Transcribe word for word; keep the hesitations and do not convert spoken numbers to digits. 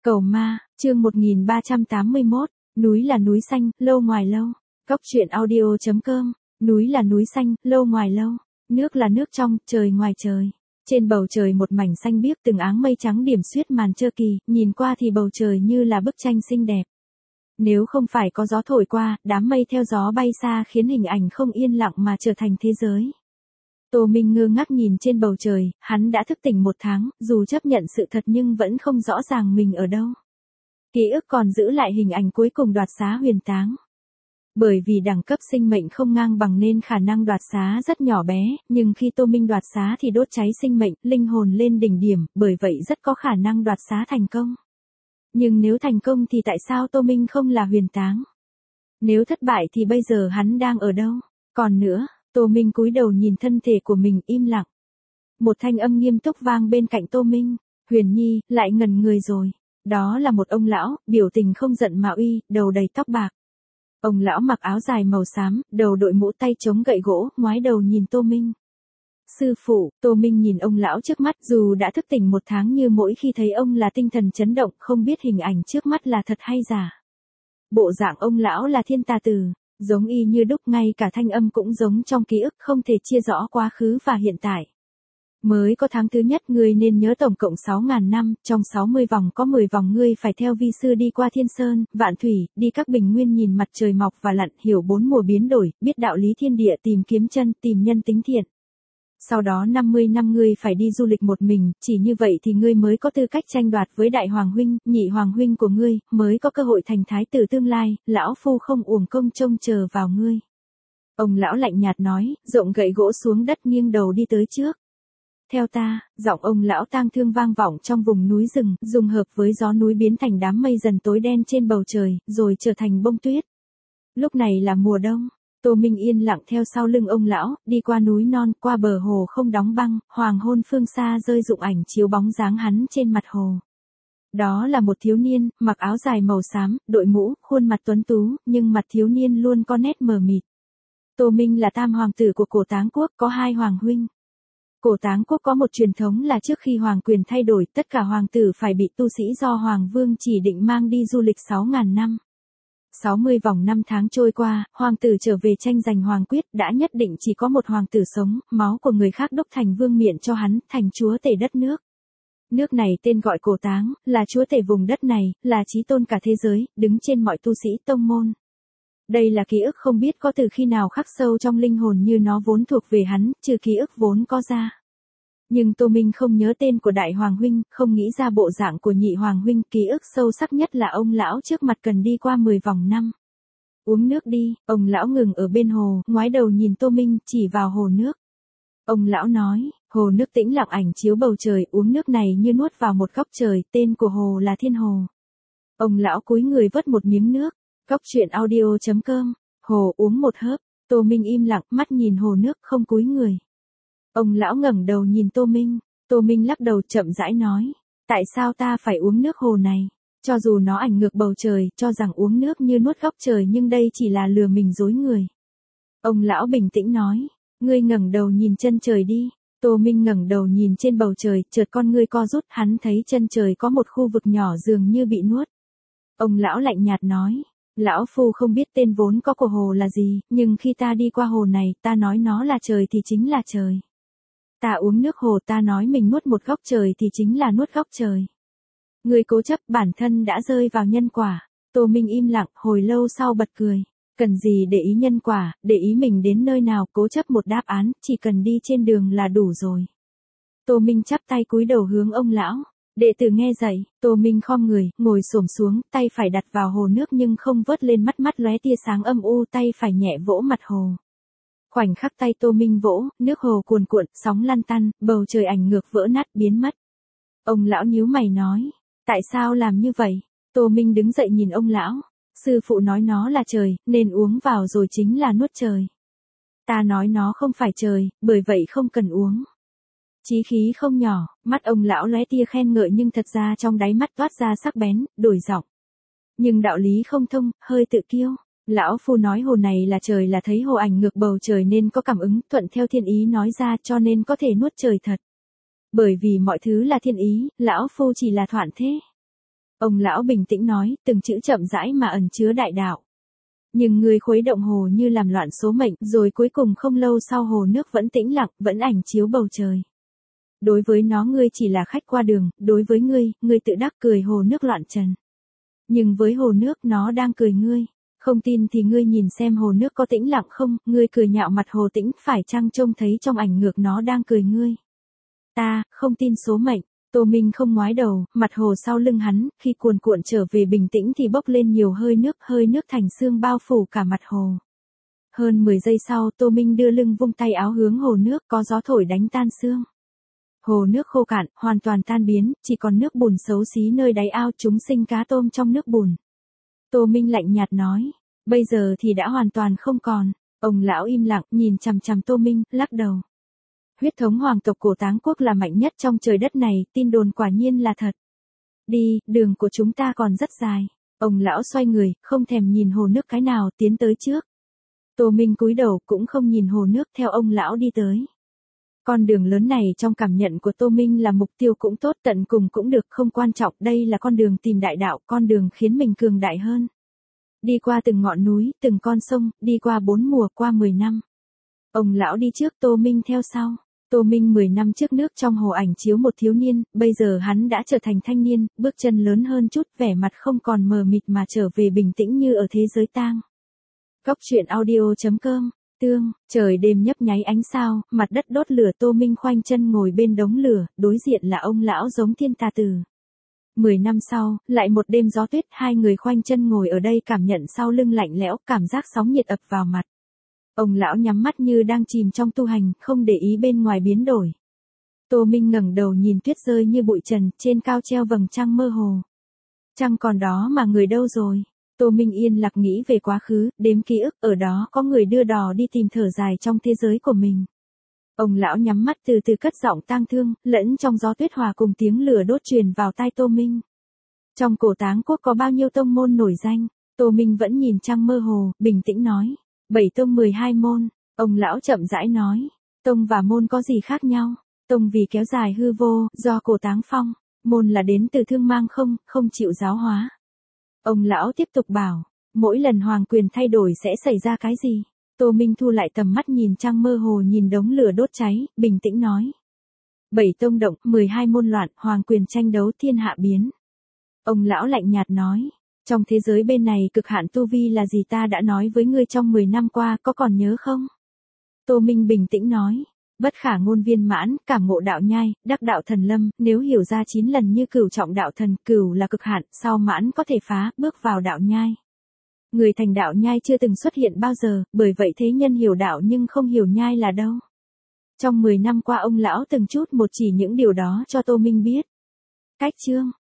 Cầu ma, chương một nghìn ba trăm tám mươi mốt, núi là núi xanh, lâu ngoài lâu. Cốc truyện audio chấm com, núi là núi xanh, lâu ngoài lâu. Nước là nước trong, trời ngoài trời. Trên bầu trời một mảnh xanh biếc từng áng mây trắng điểm xuyết màn trơ kỳ, nhìn qua thì bầu trời như là bức tranh xinh đẹp. Nếu không phải có gió thổi qua, đám mây theo gió bay xa khiến hình ảnh không yên lặng mà trở thành thế giới. Tô Minh ngơ ngác nhìn trên bầu trời, hắn đã thức tỉnh một tháng, dù chấp nhận sự thật nhưng vẫn không rõ ràng mình ở đâu. Ký ức còn giữ lại hình ảnh cuối cùng đoạt xá huyền táng. Bởi vì đẳng cấp sinh mệnh không ngang bằng nên khả năng đoạt xá rất nhỏ bé, nhưng khi Tô Minh đoạt xá thì đốt cháy sinh mệnh, linh hồn lên đỉnh điểm, bởi vậy rất có khả năng đoạt xá thành công. Nhưng nếu thành công thì tại sao Tô Minh không là huyền táng? Nếu thất bại thì bây giờ hắn đang ở đâu? Còn nữa, Tô Minh cúi đầu nhìn thân thể của mình im lặng. Một thanh âm nghiêm túc vang bên cạnh Tô Minh. Huyền Nhi, lại ngẩn người rồi. Đó là một ông lão, biểu tình không giận mà uy, đầu đầy tóc bạc. Ông lão mặc áo dài màu xám, đầu đội mũ tay chống gậy gỗ, ngoái đầu nhìn Tô Minh. Sư phụ, Tô Minh nhìn ông lão trước mắt dù đã thức tỉnh một tháng như mỗi khi thấy ông là tinh thần chấn động, không biết hình ảnh trước mắt là thật hay giả. Bộ dạng ông lão là thiên tà tử. Giống y như đúc, ngay cả thanh âm cũng giống trong ký ức, không thể chia rõ quá khứ và hiện tại. Mới có tháng thứ nhất ngươi nên nhớ tổng cộng sáu ngàn năm, trong sáu mươi vòng có mười vòng ngươi phải theo vi sư đi qua thiên sơn, vạn thủy, đi các bình nguyên nhìn mặt trời mọc và lặn, hiểu bốn mùa biến đổi, biết đạo lý thiên địa, tìm kiếm chân, tìm nhân tính thiện. Sau đó năm mươi năm ngươi phải đi du lịch một mình, chỉ như vậy thì ngươi mới có tư cách tranh đoạt với đại hoàng huynh, nhị hoàng huynh của ngươi, mới có cơ hội thành thái tử tương lai, lão phu không uổng công trông chờ vào ngươi. Ông lão lạnh nhạt nói, rộng gậy gỗ xuống đất nghiêng đầu đi tới trước. Theo ta, giọng ông lão tang thương vang vọng trong vùng núi rừng, dùng hợp với gió núi biến thành đám mây dần tối đen trên bầu trời, rồi trở thành bông tuyết. Lúc này là mùa đông. Tô Minh yên lặng theo sau lưng ông lão, đi qua núi non, qua bờ hồ không đóng băng, hoàng hôn phương xa rơi rụng ảnh chiếu bóng dáng hắn trên mặt hồ. Đó là một thiếu niên, mặc áo dài màu xám, đội mũ, khuôn mặt tuấn tú, nhưng mặt thiếu niên luôn có nét mờ mịt. Tô Minh là tam hoàng tử của Cổ Táng quốc, có hai hoàng huynh. Cổ Táng quốc có một truyền thống là trước khi hoàng quyền thay đổi, tất cả hoàng tử phải bị tu sĩ do hoàng vương chỉ định mang đi du lịch sáu ngàn năm. sáu mươi vòng năm tháng trôi qua, hoàng tử trở về tranh giành hoàng quyết, đã nhất định chỉ có một hoàng tử sống, máu của người khác đúc thành vương miện cho hắn, thành chúa tể đất nước. Nước này tên gọi Cổ Táng, là chúa tể vùng đất này, là chí tôn cả thế giới, đứng trên mọi tu sĩ tông môn. Đây là ký ức không biết có từ khi nào khắc sâu trong linh hồn như nó vốn thuộc về hắn, trừ ký ức vốn có ra. Nhưng Tô Minh không nhớ tên của đại hoàng huynh, không nghĩ ra bộ dạng của nhị hoàng huynh, ký ức sâu sắc nhất là ông lão trước mặt cần đi qua mười vòng năm. Uống nước đi, ông lão ngừng ở bên hồ, ngoái đầu nhìn Tô Minh, chỉ vào hồ nước. Ông lão nói, hồ nước tĩnh lặng ảnh chiếu bầu trời, uống nước này như nuốt vào một góc trời, tên của hồ là Thiên Hồ. Ông lão cúi người vớt một miếng nước. Cốc truyện audio chấm com, hồ uống một hớp, Tô Minh im lặng, mắt nhìn hồ nước không cúi người. Ông lão ngẩng đầu nhìn Tô Minh, Tô Minh lắc đầu chậm rãi nói, tại sao ta phải uống nước hồ này? Cho dù nó ảnh ngược bầu trời, cho rằng uống nước như nuốt góc trời nhưng đây chỉ là lừa mình dối người. Ông lão bình tĩnh nói, ngươi ngẩng đầu nhìn chân trời đi. Tô Minh ngẩng đầu nhìn trên bầu trời, chợt con ngươi co rút, hắn thấy chân trời có một khu vực nhỏ dường như bị nuốt. Ông lão lạnh nhạt nói, lão phu không biết tên vốn có của hồ là gì, nhưng khi ta đi qua hồ này, ta nói nó là trời thì chính là trời. Ta uống nước hồ, ta nói mình nuốt một góc trời thì chính là nuốt góc trời. Người cố chấp bản thân đã rơi vào nhân quả. Tô Minh im lặng, hồi lâu sau bật cười. Cần gì để ý nhân quả, để ý mình đến nơi nào, cố chấp một đáp án, chỉ cần đi trên đường là đủ rồi. Tô Minh chắp tay cúi đầu hướng ông lão. Đệ tử nghe dạy, Tô Minh khom người, ngồi xổm xuống, tay phải đặt vào hồ nước nhưng không vớt lên, mắt mắt lóe tia sáng âm u, tay phải nhẹ vỗ mặt hồ. Khoảnh khắc tay Tô Minh vỗ, nước hồ cuồn cuộn, sóng lăn tăn, bầu trời ảnh ngược vỡ nát biến mất. Ông lão nhíu mày nói, tại sao làm như vậy? Tô Minh đứng dậy nhìn ông lão, sư phụ nói nó là trời, nên uống vào rồi chính là nuốt trời. Ta nói nó không phải trời, bởi vậy không cần uống. Chí khí không nhỏ, mắt ông lão lóe tia khen ngợi nhưng thật ra trong đáy mắt toát ra sắc bén, đổi giọng. Nhưng đạo lý không thông, hơi tự kiêu. Lão phu nói hồ này là trời là thấy hồ ảnh ngược bầu trời nên có cảm ứng, thuận theo thiên ý nói ra cho nên có thể nuốt trời thật. Bởi vì mọi thứ là thiên ý, lão phu chỉ là thoạn thế. Ông lão bình tĩnh nói, từng chữ chậm rãi mà ẩn chứa đại đạo. Nhưng ngươi khuấy động hồ như làm loạn số mệnh, rồi cuối cùng không lâu sau hồ nước vẫn tĩnh lặng, vẫn ảnh chiếu bầu trời. Đối với nó ngươi chỉ là khách qua đường, đối với ngươi, ngươi tự đắc cười hồ nước loạn trần. Nhưng với hồ nước nó đang cười ngươi. Không tin thì ngươi nhìn xem hồ nước có tĩnh lặng không, ngươi cười nhạo mặt hồ tĩnh, phải chăng trông thấy trong ảnh ngược nó đang cười ngươi. Ta, không tin số mệnh. Tô Minh không ngoái đầu, mặt hồ sau lưng hắn, khi cuồn cuộn trở về bình tĩnh thì bốc lên nhiều hơi nước, hơi nước thành sương bao phủ cả mặt hồ. Hơn mười giây sau, Tô Minh đưa lưng vung tay áo hướng hồ nước, có gió thổi đánh tan sương. Hồ nước khô cạn, hoàn toàn tan biến, chỉ còn nước bùn xấu xí nơi đáy ao, chúng sinh cá tôm trong nước bùn. Tô Minh lạnh nhạt nói, bây giờ thì đã hoàn toàn không còn. Ông lão im lặng, nhìn chằm chằm Tô Minh, lắc đầu. Huyết thống hoàng tộc của Táng Quốc là mạnh nhất trong trời đất này, tin đồn quả nhiên là thật. Đi, đường của chúng ta còn rất dài. Ông lão xoay người, không thèm nhìn hồ nước cái nào, tiến tới trước. Tô Minh cúi đầu, cũng không nhìn hồ nước, theo ông lão đi tới. Con đường lớn này trong cảm nhận của Tô Minh là mục tiêu cũng tốt, tận cùng cũng được, không quan trọng, đây là con đường tìm đại đạo, con đường khiến mình cường đại hơn. Đi qua từng ngọn núi, từng con sông, đi qua bốn mùa, qua mười năm. Ông lão đi trước, Tô Minh theo sau. Tô Minh mười năm trước nước trong hồ ảnh chiếu một thiếu niên, bây giờ hắn đã trở thành thanh niên, bước chân lớn hơn chút, vẻ mặt không còn mờ mịt mà trở về bình tĩnh như ở thế giới tang. Góc truyện audio chấm com, tương, trời đêm nhấp nháy ánh sao, mặt đất đốt lửa, Tô Minh khoanh chân ngồi bên đống lửa, đối diện là ông lão giống thiên tà tử. Mười năm sau, lại một đêm gió tuyết, hai người khoanh chân ngồi ở đây cảm nhận sau lưng lạnh lẽo, cảm giác sóng nhiệt ập vào mặt. Ông lão nhắm mắt như đang chìm trong tu hành, không để ý bên ngoài biến đổi. Tô Minh ngẩng đầu nhìn tuyết rơi như bụi trần, trên cao treo vầng trăng mơ hồ. Trăng còn đó mà người đâu rồi? Tô Minh yên lặng nghĩ về quá khứ, đếm ký ức, ở đó có người đưa đò đi tìm thở dài trong thế giới của mình. Ông lão nhắm mắt từ từ cất giọng tang thương, lẫn trong gió tuyết hòa cùng tiếng lửa đốt truyền vào tai Tô Minh. Trong cổ Táng Quốc có bao nhiêu tông môn nổi danh? Tô Minh vẫn nhìn trăng mơ hồ, bình tĩnh nói. Bảy tông mười hai môn, ông lão chậm rãi nói. Tông và môn có gì khác nhau? Tông vì kéo dài hư vô, do cổ Táng phong. Môn là đến từ thương mang không, không chịu giáo hóa. Ông lão tiếp tục bảo, mỗi lần hoàng quyền thay đổi sẽ xảy ra cái gì? Tô Minh thu lại tầm mắt nhìn trăng mơ hồ, nhìn đống lửa đốt cháy, bình tĩnh nói. Bảy tông động, mười hai môn loạn, hoàng quyền tranh đấu, thiên hạ biến. Ông lão lạnh nhạt nói, trong thế giới bên này cực hạn tu vi là gì ta đã nói với ngươi trong mười năm qua, có còn nhớ không? Tô Minh bình tĩnh nói, bất khả ngôn viên mãn, cảm ngộ đạo nhai, đắc đạo thần lâm, nếu hiểu ra chín lần như cửu trọng đạo thần, cửu là cực hạn, sau mãn có thể phá, bước vào đạo nhai. Người thành đạo nhai chưa từng xuất hiện bao giờ, bởi vậy thế nhân hiểu đạo nhưng không hiểu nhai là đâu. Trong mười năm qua ông lão từng chút một chỉ những điều đó cho Tô Minh biết. Cách chương